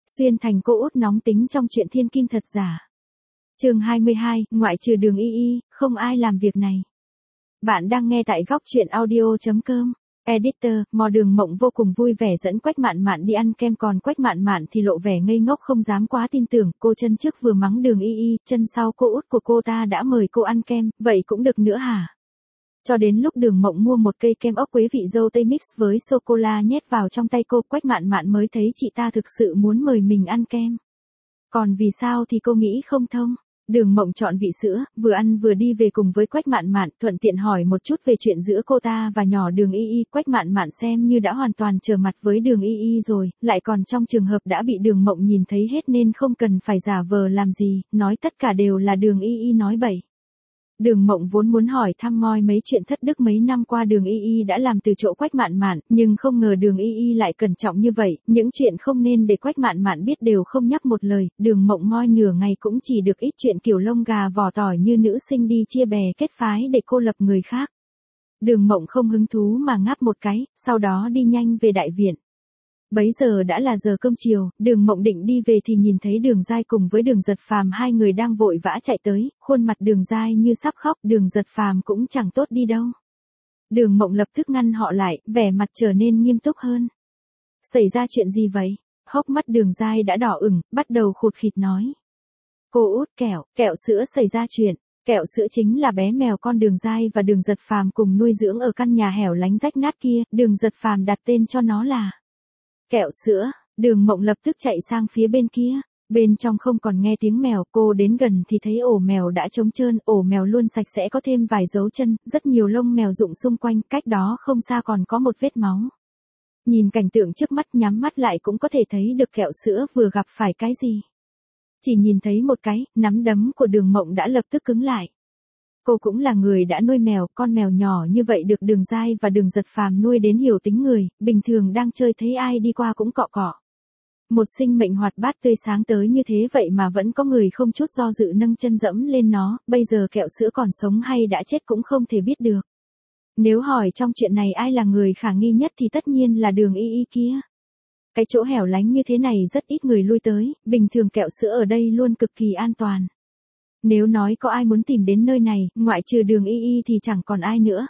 Xuyên thành cô út nóng tính trong chuyện thiên kim thật giả. Chương 22, ngoại trừ Đường Y Y, không ai làm việc này. Bạn đang nghe tại góc truyện audio.com. Editor, Mò Đường Mộng vô cùng vui vẻ dẫn Quách Mạn Mạn đi ăn kem, còn Quách Mạn Mạn thì lộ vẻ ngây ngốc không dám quá tin tưởng. Cô chân trước vừa mắng Đường Y Y, chân sau cô út của cô ta đã mời cô ăn kem, vậy cũng được nữa hả? Cho đến lúc Đường Mộng mua một cây kem ốc quế vị dâu tây mix với sô-cô-la nhét vào trong tay cô, Quách Mạn Mạn mới thấy chị ta thực sự muốn mời mình ăn kem. Còn vì sao thì cô nghĩ không thông. Đường Mộng chọn vị sữa, vừa ăn vừa đi về cùng với Quách Mạn Mạn, thuận tiện hỏi một chút về chuyện giữa cô ta và nhỏ Đường Y Y. Quách Mạn Mạn xem như đã hoàn toàn trở mặt với Đường Y Y rồi, lại còn trong trường hợp đã bị Đường Mộng nhìn thấy hết nên không cần phải giả vờ làm gì, nói tất cả đều là Đường Y Y nói bậy. Đường Mộng vốn muốn hỏi thăm moi mấy chuyện thất đức mấy năm qua Đường Y Y đã làm từ chỗ Quách Mạn Mạn, nhưng không ngờ Đường Y Y lại cẩn trọng như vậy, những chuyện không nên để Quách Mạn Mạn biết đều không nhắc một lời. Đường Mộng moi nửa ngày cũng chỉ được ít chuyện kiểu lông gà vỏ tỏi như nữ sinh đi chia bè kết phái để cô lập người khác. Đường Mộng không hứng thú mà ngáp một cái, sau đó đi nhanh về đại viện. Bấy giờ đã là giờ cơm chiều, Đường Mộng định đi về thì nhìn thấy Đường Giai cùng với Đường Giật Phàm, hai người đang vội vã chạy tới, khuôn mặt Đường Giai như sắp khóc, Đường Giật Phàm cũng chẳng tốt đi đâu. Đường Mộng lập tức ngăn họ lại, vẻ mặt trở nên nghiêm túc hơn. Xảy ra chuyện gì vậy? Hốc mắt Đường Giai đã đỏ ửng, bắt đầu khụt khịt nói. Cô út, kẹo sữa xảy ra chuyện. Kẹo sữa chính là bé mèo con Đường Giai và Đường Giật Phàm cùng nuôi dưỡng ở căn nhà hẻo lánh rách nát kia, Đường Giật Phàm đặt tên cho nó là Kẹo sữa. Đường Mộng lập tức chạy sang phía bên kia. Bên trong không còn nghe tiếng mèo, cô đến gần thì thấy ổ mèo đã trống trơn, ổ mèo luôn sạch sẽ có thêm vài dấu chân, rất nhiều lông mèo rụng xung quanh, cách đó không xa còn có một vết máu. Nhìn cảnh tượng trước mắt nhắm mắt lại cũng có thể thấy được kẹo sữa vừa gặp phải cái gì. Chỉ nhìn thấy một cái, nắm đấm của Đường Mộng đã lập tức cứng lại. Cô cũng là người đã nuôi mèo, con mèo nhỏ như vậy được Đường Giai và Đường Giật Phàm nuôi đến hiểu tính người, bình thường đang chơi thấy ai đi qua cũng cọ cọ. Một sinh mệnh hoạt bát tươi sáng tới như thế vậy mà vẫn có người không chút do dự nâng chân dẫm lên nó, bây giờ kẹo sữa còn sống hay đã chết cũng không thể biết được. Nếu hỏi trong chuyện này ai là người khả nghi nhất thì tất nhiên là Đường Y Y kia. Cái chỗ hẻo lánh như thế này rất ít người lui tới, bình thường kẹo sữa ở đây luôn cực kỳ an toàn. Nếu nói có ai muốn tìm đến nơi này, ngoại trừ Đường Y Y thì chẳng còn ai nữa.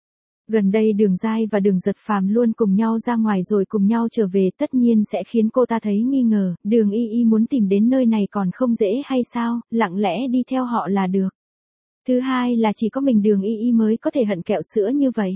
Gần đây Đường Giai và Đường Giật Phàm luôn cùng nhau ra ngoài rồi cùng nhau trở về, tất nhiên sẽ khiến cô ta thấy nghi ngờ, Đường Y Y muốn tìm đến nơi này còn không dễ hay sao, lặng lẽ đi theo họ là được. Thứ hai là chỉ có mình Đường Y Y mới có thể hận kẹo sữa như vậy.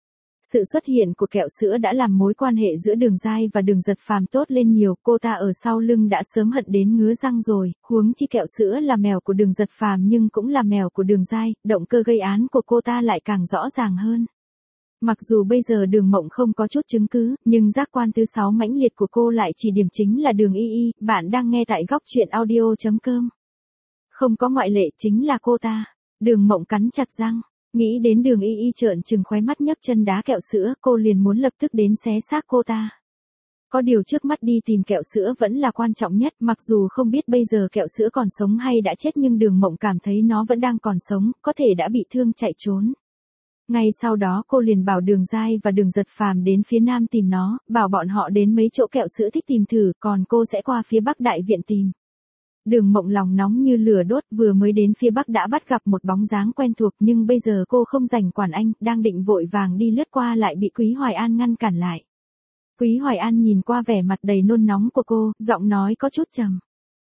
Sự xuất hiện của kẹo sữa đã làm mối quan hệ giữa Đường Giai và Đường Giật Phàm tốt lên nhiều, cô ta ở sau lưng đã sớm hận đến ngứa răng rồi, huống chi kẹo sữa là mèo của Đường Giật Phàm nhưng cũng là mèo của Đường Giai, động cơ gây án của cô ta lại càng rõ ràng hơn. Mặc dù bây giờ Đường Mộng không có chút chứng cứ, nhưng giác quan thứ 6 mãnh liệt của cô lại chỉ điểm chính là Đường Y Y. Bạn đang nghe tại góc truyện audio.com. Không có ngoại lệ, chính là cô ta. Đường Mộng cắn chặt răng. Nghĩ đến Đường Y Y trợn trừng khóe mắt nhấc chân đá kẹo sữa, cô liền muốn lập tức đến xé xác cô ta. Có điều trước mắt đi tìm kẹo sữa vẫn là quan trọng nhất, mặc dù không biết bây giờ kẹo sữa còn sống hay đã chết nhưng Đường Mộng cảm thấy nó vẫn đang còn sống, có thể đã bị thương chạy trốn. Ngay sau đó cô liền bảo Đường Giai và Đường Giật Phàm đến phía nam tìm nó, bảo bọn họ đến mấy chỗ kẹo sữa thích tìm thử, còn cô sẽ qua phía bắc đại viện tìm. Đường Mộng lòng nóng như lửa đốt, vừa mới đến phía bắc đã bắt gặp một bóng dáng quen thuộc nhưng bây giờ cô không rảnh quản anh, đang định vội vàng đi lướt qua lại bị Quý Hoài An ngăn cản lại. Quý Hoài An nhìn qua vẻ mặt đầy nôn nóng của cô, giọng nói có chút trầm.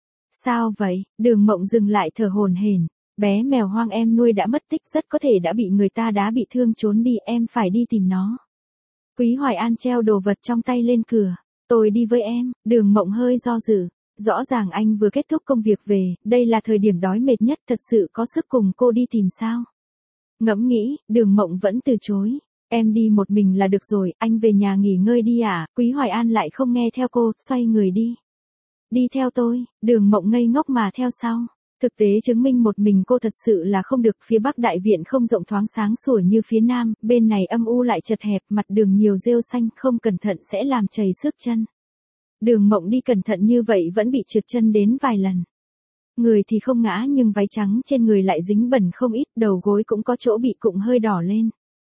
Sao vậy? Đường Mộng dừng lại thở hổn hển. Bé mèo hoang em nuôi đã mất tích, rất có thể đã bị người ta đá bị thương trốn đi, em phải đi tìm nó. Quý Hoài An treo đồ vật trong tay lên cửa. Tôi đi với em. Đường Mộng hơi do dự. Rõ ràng anh vừa kết thúc công việc về, đây là thời điểm đói mệt nhất, thật sự có sức cùng cô đi tìm sao? Ngẫm nghĩ, Đường Mộng vẫn từ chối. Em đi một mình là được rồi, anh về nhà nghỉ ngơi đi à? Quý Hoài An lại không nghe theo cô, xoay người đi. Đi theo tôi. Đường Mộng ngây ngốc mà theo sau. Thực tế chứng minh một mình cô thật sự là không được, phía bắc đại viện không rộng thoáng sáng sủa như phía nam, bên này âm u lại chật hẹp, mặt đường nhiều rêu xanh, không cẩn thận sẽ làm trầy xước chân. Đường Mộng đi cẩn thận như vậy vẫn bị trượt chân đến vài lần. Người thì không ngã nhưng váy trắng trên người lại dính bẩn không ít, đầu gối cũng có chỗ bị cụng hơi đỏ lên.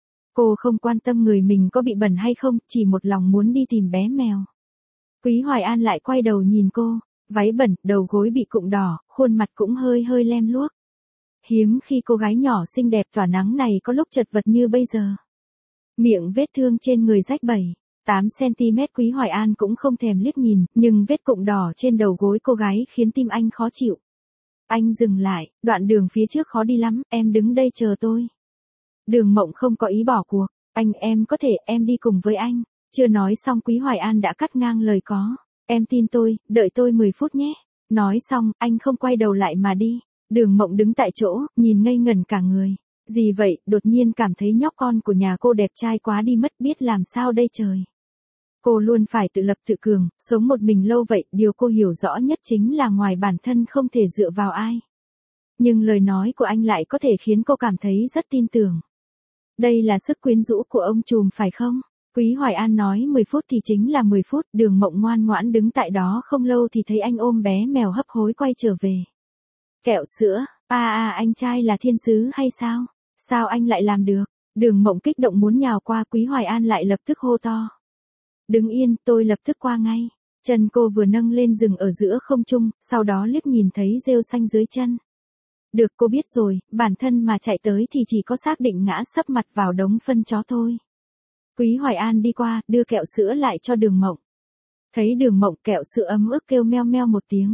Cô không quan tâm người mình có bị bẩn hay không, chỉ một lòng muốn đi tìm bé mèo. Quý Hoài An lại quay đầu nhìn cô. váy bẩn, đầu gối bị cụm đỏ, khuôn mặt cũng hơi hơi lem luốc. Hiếm khi cô gái nhỏ xinh đẹp tỏa nắng này có lúc chật vật như bây giờ. Miệng vết thương trên người rách 7-8 cm Quý Hoài An cũng không thèm liếc nhìn, nhưng vết cụm đỏ trên đầu gối cô gái khiến tim anh khó chịu. Anh dừng lại, đoạn đường phía trước khó đi lắm, em đứng đây chờ tôi. Đường Mộng không có ý bỏ cuộc, em có thể, em đi cùng với anh. Chưa nói xong Quý Hoài An đã cắt ngang lời có. Em tin tôi, đợi tôi 10 phút nhé. Nói xong, anh không quay đầu lại mà đi. Đường Mộng đứng tại chỗ, nhìn ngây ngẩn cả người. Gì vậy, đột nhiên cảm thấy nhóc con của nhà cô đẹp trai quá đi mất, biết làm sao đây trời. Cô luôn phải tự lập tự cường, sống một mình lâu vậy, điều cô hiểu rõ nhất chính là ngoài bản thân không thể dựa vào ai. Nhưng lời nói của anh lại có thể khiến cô cảm thấy rất tin tưởng. Đây là sức quyến rũ của ông trùm phải không? Quý Hoài An nói 10 phút thì chính là 10 phút, Đường Mộng ngoan ngoãn đứng tại đó không lâu thì thấy anh ôm bé mèo hấp hối quay trở về. Kẹo sữa, anh trai là thiên sứ hay sao? Sao anh lại làm được? Đường Mộng kích động muốn nhào qua, Quý Hoài An lại lập tức hô to. Đứng yên, tôi lập tức qua ngay. Chân cô vừa nâng lên dừng ở giữa không trung, sau đó liếc nhìn thấy rêu xanh dưới chân. Được, cô biết rồi, bản thân mà chạy tới thì chỉ có xác định ngã sấp mặt vào đống phân chó thôi. Quý Hoài An đi qua, đưa kẹo sữa lại cho Đường Mộng. Thấy Đường Mộng, kẹo sữa ấm ức kêu meo meo một tiếng.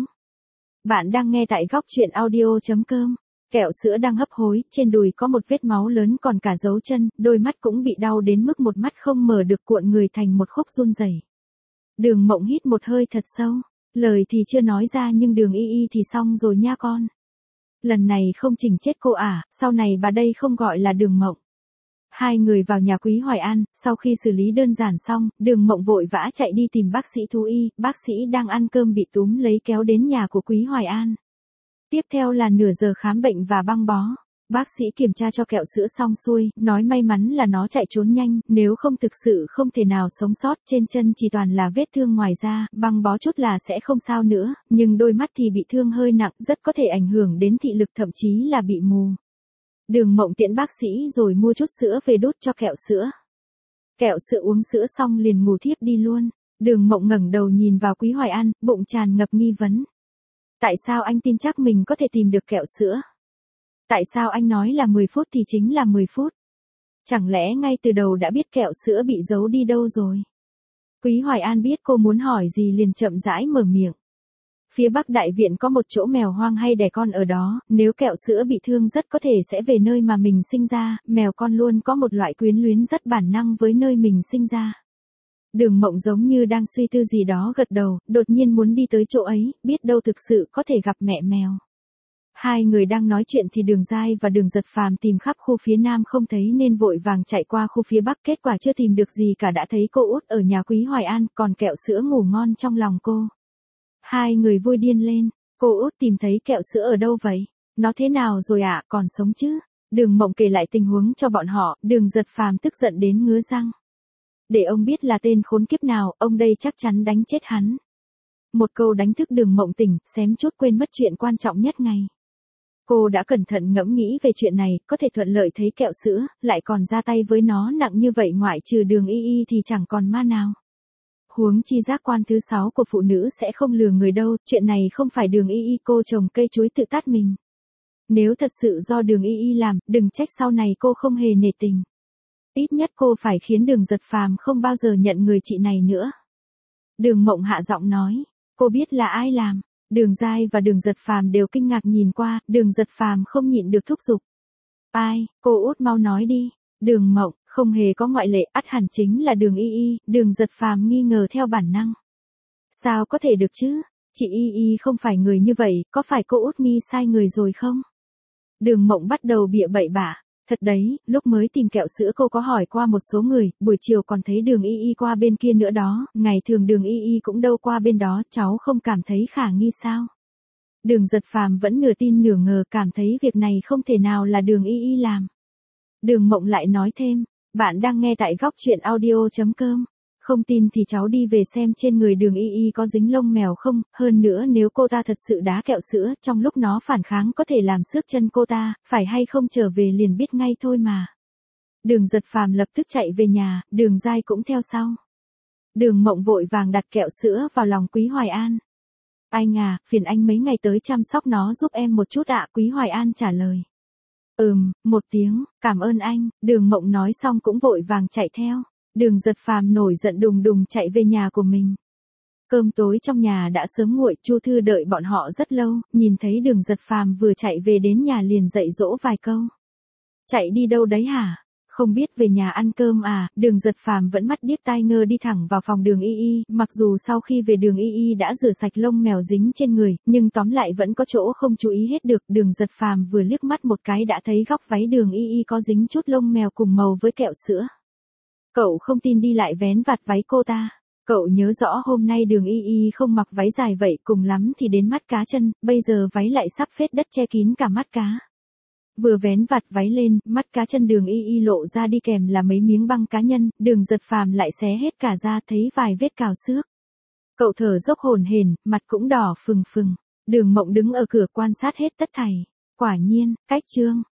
Bạn đang nghe tại góc truyện audio.com. Kẹo sữa đang hấp hối, trên đùi có một vết máu lớn còn cả dấu chân, đôi mắt cũng bị đau đến mức một mắt không mở được, cuộn người thành một khúc run rẩy. Đường Mộng hít một hơi thật sâu, lời thì chưa nói ra nhưng Đường Y thì xong rồi nha con. Lần này không chỉnh chết cô à, sau này bà đây không gọi là Đường Mộng. Hai người vào nhà Quý Hoài An, sau khi xử lý đơn giản xong, Đường Mộng vội vã chạy đi tìm bác sĩ thú y, bác sĩ đang ăn cơm bị túm lấy kéo đến nhà của Quý Hoài An. Tiếp theo là nửa giờ khám bệnh và băng bó. Bác sĩ kiểm tra cho kẹo sữa xong xuôi, nói may mắn là nó chạy trốn nhanh, nếu không thực sự không thể nào sống sót, trên chân chỉ toàn là vết thương ngoài ra, băng bó chút là sẽ không sao nữa, nhưng đôi mắt thì bị thương hơi nặng, rất có thể ảnh hưởng đến thị lực, thậm chí là bị mù. Đường Mộng tiễn bác sĩ rồi mua chút sữa về đút cho kẹo sữa. Kẹo sữa uống sữa xong liền ngủ thiếp đi luôn. Đường Mộng ngẩng đầu nhìn vào Quý Hoài An, bụng tràn ngập nghi vấn. Tại sao anh tin chắc mình có thể tìm được kẹo sữa? Tại sao anh nói là 10 phút thì chính là 10 phút? Chẳng lẽ ngay từ đầu đã biết kẹo sữa bị giấu đi đâu rồi? Quý Hoài An biết cô muốn hỏi gì liền chậm rãi mở miệng. Phía Bắc Đại Viện có một chỗ mèo hoang hay đẻ con ở đó, nếu kẹo sữa bị thương rất có thể sẽ về nơi mà mình sinh ra, mèo con luôn có một loại quyến luyến rất bản năng với nơi mình sinh ra. Đường Mộng giống như đang suy tư gì đó gật đầu, đột nhiên muốn đi tới chỗ ấy, biết đâu thực sự có thể gặp mẹ mèo. Hai người đang nói chuyện thì Đường Giai và Đường Giật Phàm tìm khắp khu phía Nam không thấy nên vội vàng chạy qua khu phía Bắc, kết quả chưa tìm được gì cả đã thấy cô út ở nhà Quý Hoài An, còn kẹo sữa ngủ ngon trong lòng cô. Hai người vui điên lên, cô út tìm thấy kẹo sữa ở đâu vậy? Nó thế nào rồi ạ, còn sống chứ? Đường Mộng kể lại tình huống cho bọn họ, Đường Giật Phàm tức giận đến ngứa răng. Để ông biết là tên khốn kiếp nào, ông đây chắc chắn đánh chết hắn. Một câu đánh thức Đường Mộng tỉnh, xém chút quên mất chuyện quan trọng nhất ngày. Cô đã cẩn thận ngẫm nghĩ về chuyện này, có thể thuận lợi thấy kẹo sữa, lại còn ra tay với nó nặng như vậy, ngoại trừ Đường Y thì chẳng còn ma nào. Huống chi giác quan thứ 6 của phụ nữ sẽ không lừa người đâu, chuyện này không phải Đường Y cô trồng cây chuối tự tát mình. Nếu thật sự do Đường Y làm, đừng trách sau này cô không hề nể tình. Ít nhất cô phải khiến Đường Giật Phàm không bao giờ nhận người chị này nữa. Đường Mộng hạ giọng nói, cô biết là ai làm. Đường Giai và Đường Giật Phàm đều kinh ngạc nhìn qua, Đường Giật Phàm không nhịn được thúc giục. Ai, cô út mau nói đi. Đường Mộng, không hề có ngoại lệ, ắt hẳn chính là Đường Y. Đường Giật Phàm nghi ngờ theo bản năng. Sao có thể được chứ? Chị Y không phải người như vậy, có phải cô út nghi sai người rồi không? Đường Mộng bắt đầu bịa bậy bạ. Thật đấy, lúc mới tìm kẹo sữa cô có hỏi qua một số người, buổi chiều còn thấy Đường Y qua bên kia nữa đó, ngày thường Đường Y cũng đâu qua bên đó, cháu không cảm thấy khả nghi sao? Đường Giật Phàm vẫn nửa tin nửa ngờ, cảm thấy việc này không thể nào là Đường Y làm. Đường Mộng lại nói thêm, bạn đang nghe tại góc truyện audio.com. Không tin thì cháu đi về xem trên người Đường Y có dính lông mèo không, hơn nữa nếu cô ta thật sự đá kẹo sữa, trong lúc nó phản kháng có thể làm xước chân cô ta, phải hay không trở về liền biết ngay thôi mà. Đường Giật Phàm lập tức chạy về nhà, Đường Giai cũng theo sau. Đường Mộng vội vàng đặt kẹo sữa vào lòng Quý Hoài An. Anh à, phiền anh mấy ngày tới chăm sóc nó giúp em một chút ạ, Quý Hoài An trả lời. Một tiếng, cảm ơn anh, Đường Mộng nói xong cũng vội vàng chạy theo. Đường Giật Phàm nổi giận đùng đùng chạy về nhà của mình. Cơm tối trong nhà đã sớm nguội, Chu Thư đợi bọn họ rất lâu, nhìn thấy Đường Giật Phàm vừa chạy về đến nhà liền dạy dỗ vài câu. Chạy đi đâu đấy hả? Không biết về nhà ăn cơm à? Đường Giật Phàm vẫn mắt điếc tai ngơ đi thẳng vào phòng Đường Y Y, mặc dù sau khi về Đường Y Y đã rửa sạch lông mèo dính trên người, nhưng tóm lại vẫn có chỗ không chú ý hết được. Đường Giật Phàm vừa liếc mắt một cái đã thấy góc váy Đường Y Y có dính chút lông mèo cùng màu với kẹo sữa. Cậu không tin đi lại vén vạt váy cô ta. Cậu nhớ rõ hôm nay Đường Y Y không mặc váy dài vậy, cùng lắm thì đến mắt cá chân, bây giờ váy lại sắp phết đất che kín cả mắt cá. Vừa vén vạt váy lên, mắt cá chân Đường Y Y lộ ra đi kèm là mấy miếng băng cá nhân, Đường Giật Phàm lại xé hết cả ra thấy vài vết cào xước. Cậu thở dốc hổn hển, mặt cũng đỏ phừng phừng. Đường Mộng đứng ở cửa quan sát hết tất thảy. Quả nhiên, cách Trương